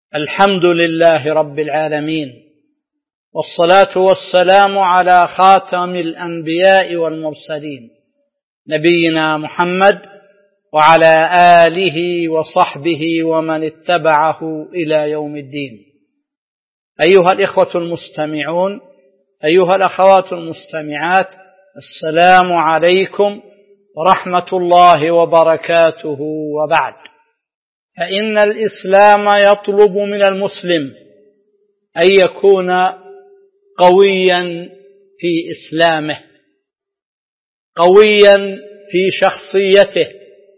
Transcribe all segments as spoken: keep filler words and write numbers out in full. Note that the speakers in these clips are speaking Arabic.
الحمد لله رب العالمين، والصلاة والسلام على خاتم الأنبياء والمرسلين نبينا محمد وعلى آله وصحبه ومن اتبعه إلى يوم الدين. أيها الإخوة المستمعون، أيها الأخوات المستمعات، السلام عليكم ورحمة الله وبركاته. وبعد، فإن الإسلام يطلب من المسلم أن يكون قويا في إسلامه، قويا في شخصيته،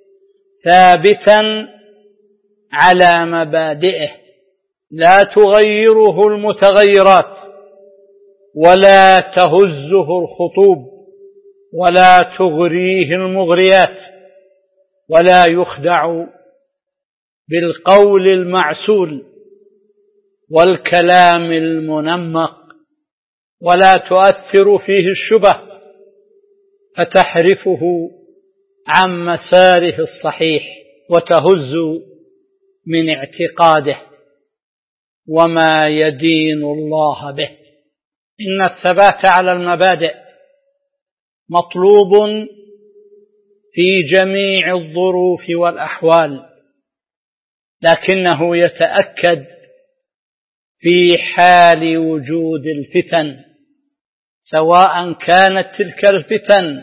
ثابتا على مبادئه لا تغيره المتغيرات ولا تهزه الخطوب ولا تغريه المغريات، ولا يخدع بالقول المعسول والكلام المنمق، ولا تؤثر فيه الشبه فتحرفه عن مساره الصحيح وتهز من اعتقاده وما يدين الله به. إن الثبات على المبادئ مطلوب في جميع الظروف والأحوال، لكنه يتأكد في حال وجود الفتن، سواء كانت تلك الفتن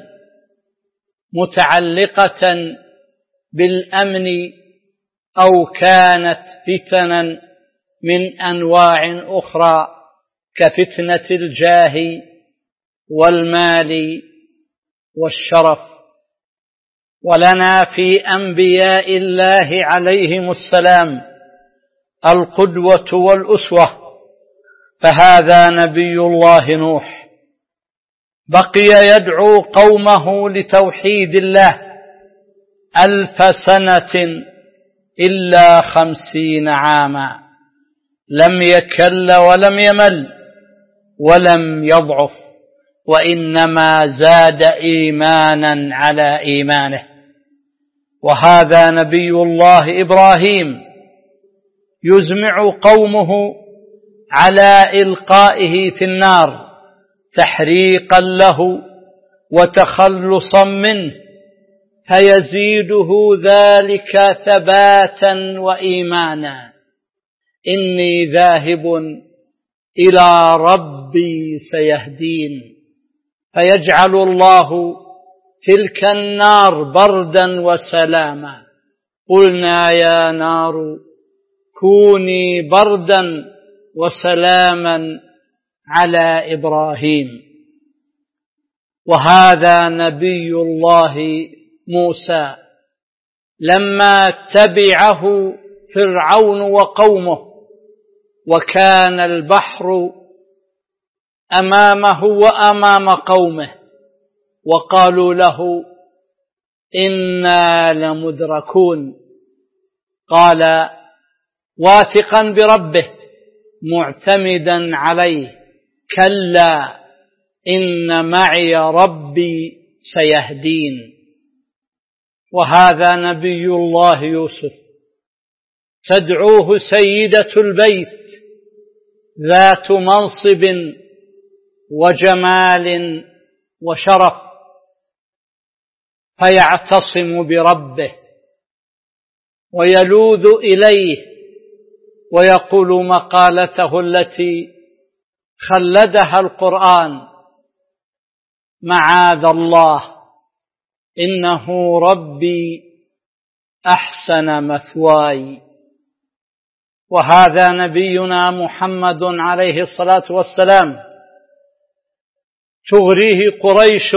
متعلقة بالأمن أو كانت فتنا من أنواع أخرى كفتنة الجاه والمال والشرف. ولنا في أنبياء الله عليهم السلام القدوة والأسوة، فهذا نبي الله نوح بقي يدعو قومه لتوحيد الله ألف سنة إلا خمسين عاما، لم يكل ولم يمل ولم يضعف، وإنما زاد إيمانا على إيمانه. وهذا نبي الله إبراهيم يزمع قومه على إلقائه في النار تحريقا له وتخلصا منه، فيزيده ذلك ثباتا وإيمانا. إني ذاهب إلى ربي سيهدين، فيجعل الله تلك النار بردا وسلاما. قلنا يا نار كوني بردا وسلاما على إبراهيم. وهذا نبي الله موسى لما تبعه فرعون وقومه وكان البحر أمامه وأمام قومه، وقالوا له إنا لمدركون، قال واثقا بربه معتمدا عليه كلا إن معي ربي سيهدين. وهذا نبي الله يوسف تدعوه سيدة البيت ذات منصب وجمال وشرف، فيعتصم بربه ويلوذ إليه ويقول مقالته التي خلدها القرآن: معاذ الله إنه ربي أحسن مثواي. وهذا نبينا محمد عليه الصلاة والسلام تغريه قريش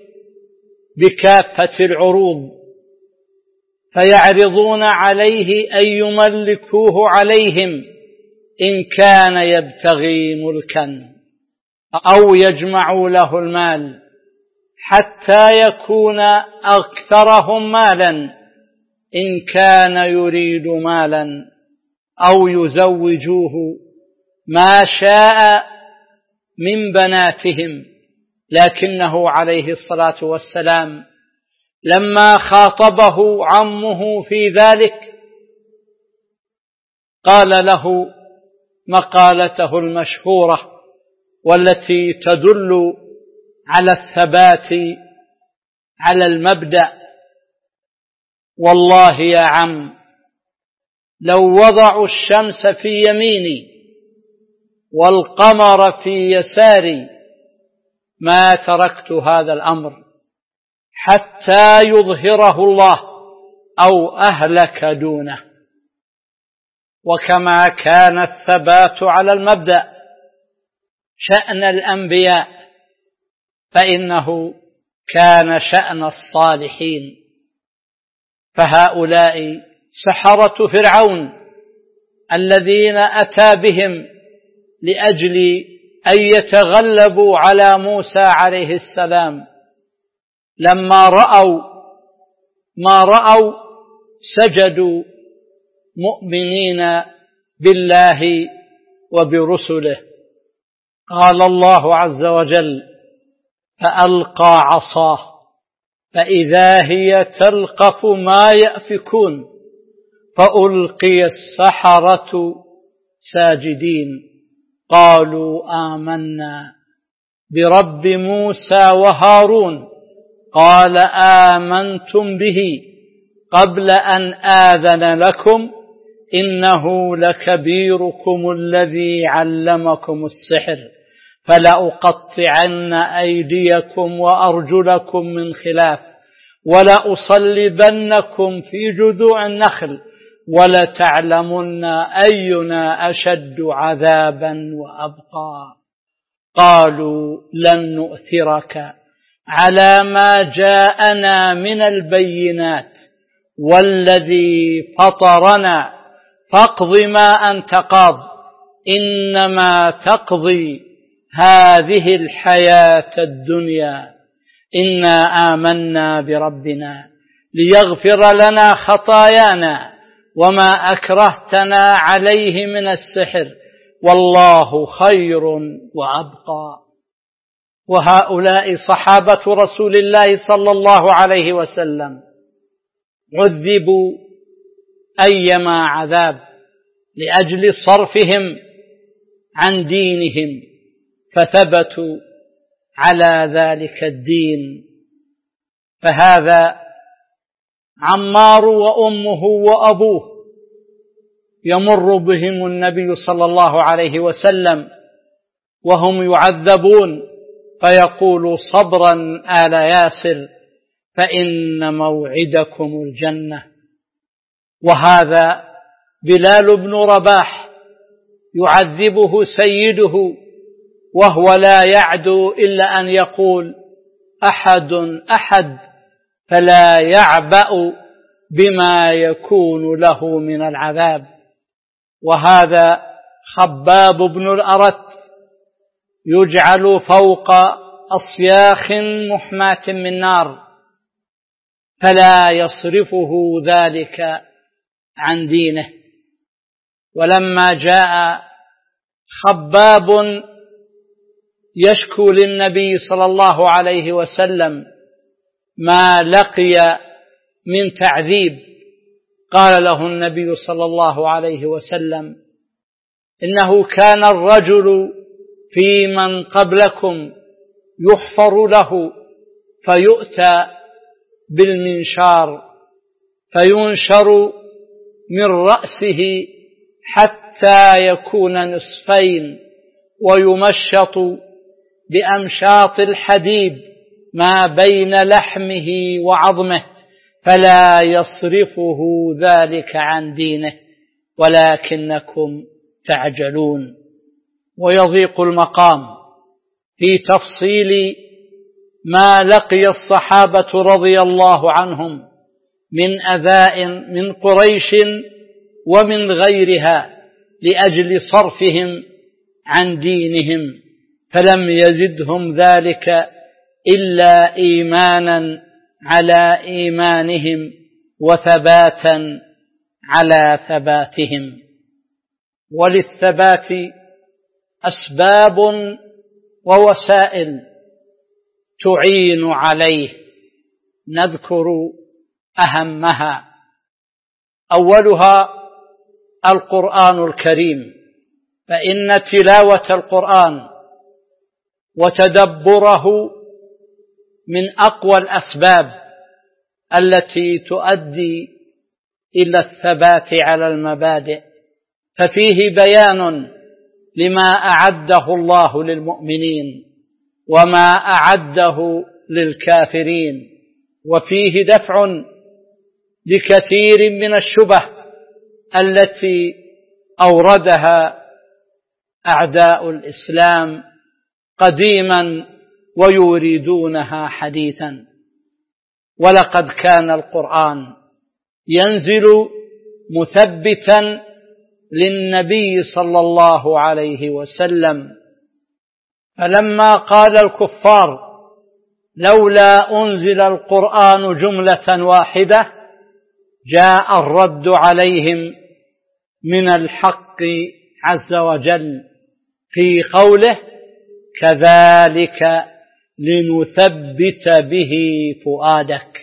بكافة العروض، فيعرضون عليه أن يملكوه عليهم إن كان يبتغي ملكا، أو يجمعوا له المال حتى يكون أكثرهم مالا إن كان يريد مالا، أو يزوجوه ما شاء من بناتهم. لكنه عليه الصلاة والسلام لما خاطبه عمه في ذلك قال له مقالته المشهورة والتي تدل على الثبات على المبدأ: والله يا عم لو وضعوا الشمس في يميني والقمر في يساري ما تركت هذا الأمر حتى يظهره الله أو أهلك دونه. وكما كان الثبات على المبدأ شأن الأنبياء، فإنه كان شأن الصالحين. فهؤلاء سحرة فرعون الذين أتى بهم لأجل أن يتغلبوا على موسى عليه السلام، لما رأوا ما رأوا سجدوا مؤمنين بالله وبرسله. قال الله عز وجل: فألقى عصاه فإذا هي تلقف ما يأفكون فألقي السحرة ساجدين قالوا آمنا برب موسى وهارون قال آمنتم به قبل أن آذن لكم إنه لكبيركم الذي علمكم السحر فلأقطعن أيديكم وأرجلكم من خلاف ولأصلبنكم في جذوع النخل ولتعلمن أينا أشد عذابا وأبقى. قالوا لن نؤثرك على ما جاءنا من البينات والذي فطرنا فاقض ما أنت قاض إنما تقضي هذه الحياة الدنيا إنا آمنا بربنا ليغفر لنا خطايانا وما أكرهتنا عليه من السحر والله خير وأبقى. وهؤلاء صحابة رسول الله صلى الله عليه وسلم عذبوا أيما عذاب لأجل صرفهم عن دينهم فثبتوا على ذلك الدين. فهذا عمار وأمه وأبوه يمر بهم النبي صلى الله عليه وسلم وهم يعذبون فيقول صبرا آل ياسر فإن موعدكم الجنة. وهذا بلال بن رباح يعذبه سيده وهو لا يعدو إلا أن يقول أحد أحد فلا يعبأ بما يكون له من العذاب. وهذا خباب بن الأرت يجعل فوق أصياخ محماة من نار فلا يصرفه ذلك عن دينه. ولما جاء خباب يشكو للنبي صلى الله عليه وسلم ما لقي من تعذيب قال له النبي صلى الله عليه وسلم إنه كان الرجل في من قبلكم يحفر له فيؤتى بالمنشار فينشر من رأسه حتى يكون نصفين ويمشط بأمشاط الحديد ما بين لحمه وعظمه فلا يصرفه ذلك عن دينه ولكنكم تعجلون. ويضيق المقام في تفصيل ما لقي الصحابة رضي الله عنهم من أذى من قريش ومن غيرها لأجل صرفهم عن دينهم فلم يزدهم ذلك إلا إيمانا على إيمانهم وثباتا على ثباتهم. وللثبات أسباب ووسائل تعين عليه نذكر أهمها. أولها القرآن الكريم، فإن تلاوة القرآن وتدبره من أقوى الأسباب التي تؤدي إلى الثبات على المبادئ، ففيه بيان لما أعده الله للمؤمنين وما أعده للكافرين، وفيه دفع لكثير من الشبه التي أوردها أعداء الإسلام قديما ويريدونها حديثا. ولقد كان القرآن ينزل مثبتا للنبي صلى الله عليه وسلم، فلما قال الكفار لولا أنزل القرآن جملة واحدة جاء الرد عليهم من الحق عز وجل في قوله كذلك لنثبت به فؤادك.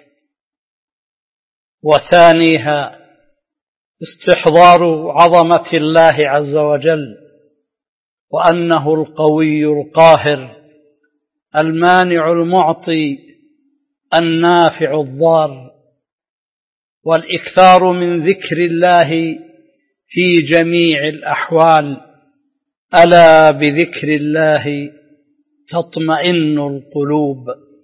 وثانيها استحضار عظمة الله عز وجل، وأنه القوي القاهر المانع المعطي النافع الضار، والإكثار من ذكر الله في جميع الأحوال، ألا بذكر الله تطمئن القلوب.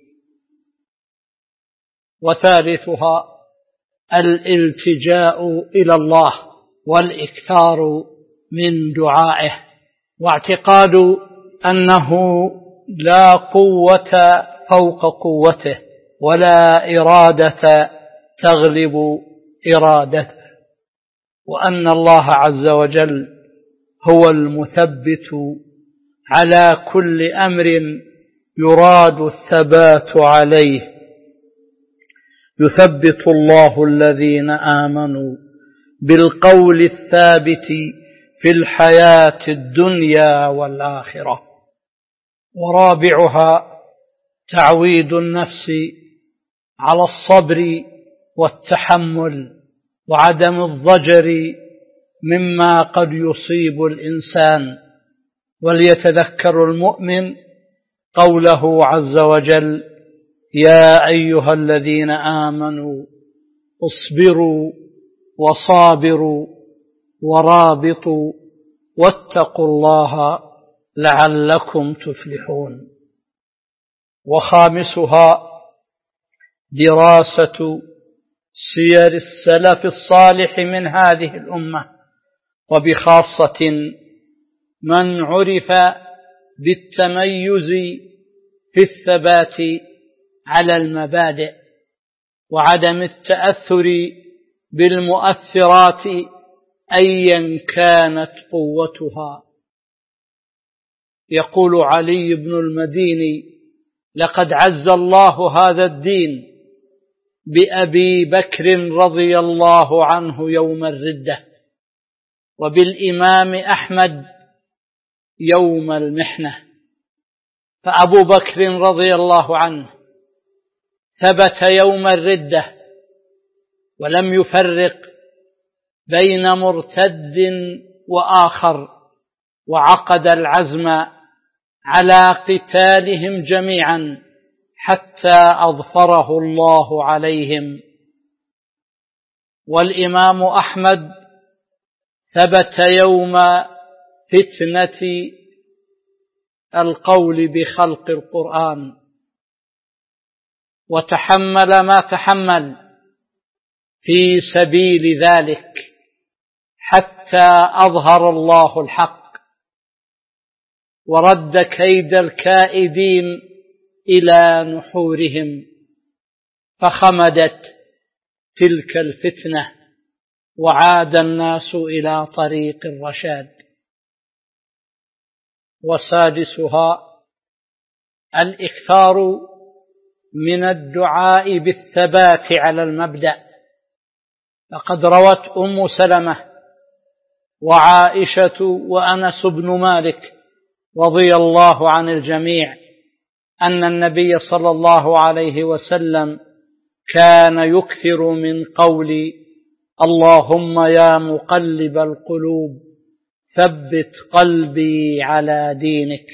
وثالثها الالتجاء إلى الله والإكثار من دعائه، واعتقاد أنه لا قوة فوق قوته ولا إرادة تغلب إرادته، وأن الله عز وجل هو المثبت على كل أمر يراد الثبات عليه. يثبت الله الذين آمنوا بالقول الثابت في الحياة الدنيا والآخرة. ورابعها تعويد النفس على الصبر والتحمل وعدم الضجر مما قد يصيب الإنسان، وليتذكر المؤمن قوله عز وجل يا أيها الذين آمنوا اصبروا وصابروا ورابطوا واتقوا الله لعلكم تفلحون. وخامسها دراسة سير السلف الصالح من هذه الأمة، وبخاصة من عرف بالتميز في الثبات على المبادئ وعدم التأثر بالمؤثرات أيا كانت قوتها. يقول علي بن المديني لقد عز الله هذا الدين بأبي بكر رضي الله عنه يوم الردة، وبالإمام أحمد يوم المحنة. فأبو بكر رضي الله عنه ثبت يوم الردة ولم يفرق بين مرتد وآخر، وعقد العزم على قتالهم جميعا حتى أظفره الله عليهم. والإمام أحمد ثبت يوم فتنة القول بخلق القرآن وتحمل ما تحمل في سبيل ذلك حتى أظهر الله الحق ورد كيد الكائدين إلى نحورهم، فخمدت تلك الفتنة وعاد الناس إلى طريق الرشاد. وسادسها الإكثار من الدعاء بالثبات على المبدأ، فقد روت أم سلمة وعائشة وأنس بن مالك رضي الله عن الجميع أن النبي صلى الله عليه وسلم كان يكثر من قول اللهم يا مقلب القلوب ثبت قلبي على دينك.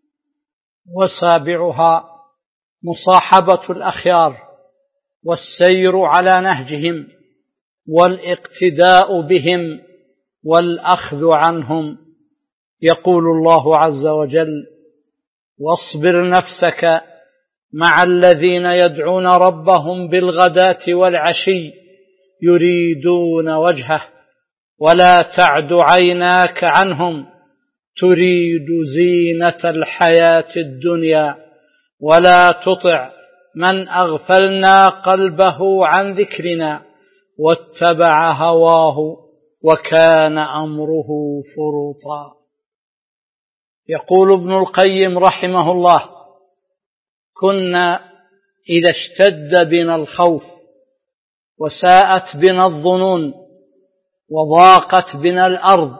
وسابعها مصاحبة الأخيار والسير على نهجهم والاقتداء بهم والأخذ عنهم. يقول الله عز وجل: واصبر نفسك مع الذين يدعون ربهم بالغداة والعشي يريدون وجهه ولا تعد عيناك عنهم تريد زينة الحياة الدنيا ولا تطع من أغفلنا قلبه عن ذكرنا واتبع هواه وكان أمره فرطا. يقول ابن القيم رحمه الله: كنا إذا اشتد بنا الخوف وساءت بنا الظنون وضاقت بنا الأرض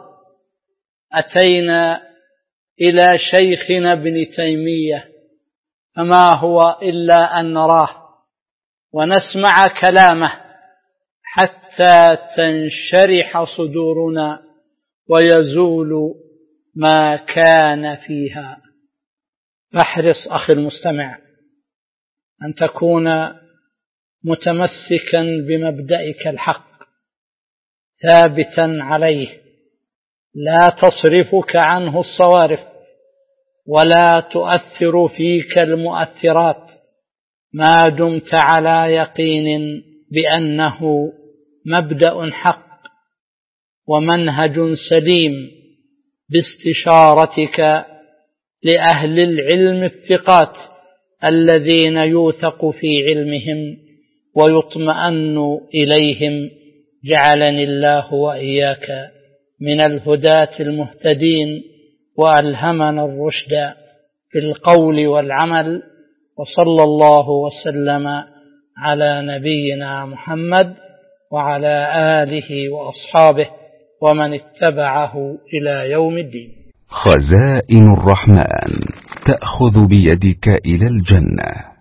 أتينا إلى شيخنا ابن تيمية، فما هو إلا أن نراه ونسمع كلامه حتى تنشرح صدورنا ويزول ما كان فيها. فاحرص أخي المستمع أن تكون متمسكا بمبدئك الحق ثابتا عليه، لا تصرفك عنه الصوارف ولا تؤثر فيك المؤثرات، ما دمت على يقين بأنه مبدأ حق ومنهج سليم باستشارتك لأهل العلم الثقات الذين يوثق في علمهم ويطمئن إليهم. جعلني الله وإياك من الهداة المهتدين وألهمنا الرشد في القول والعمل. وصلى الله وسلم على نبينا محمد وعلى آله وأصحابه ومن اتبعه إلى يوم الدين. خزائن الرحمن تأخذ بيدك إلى الجنة.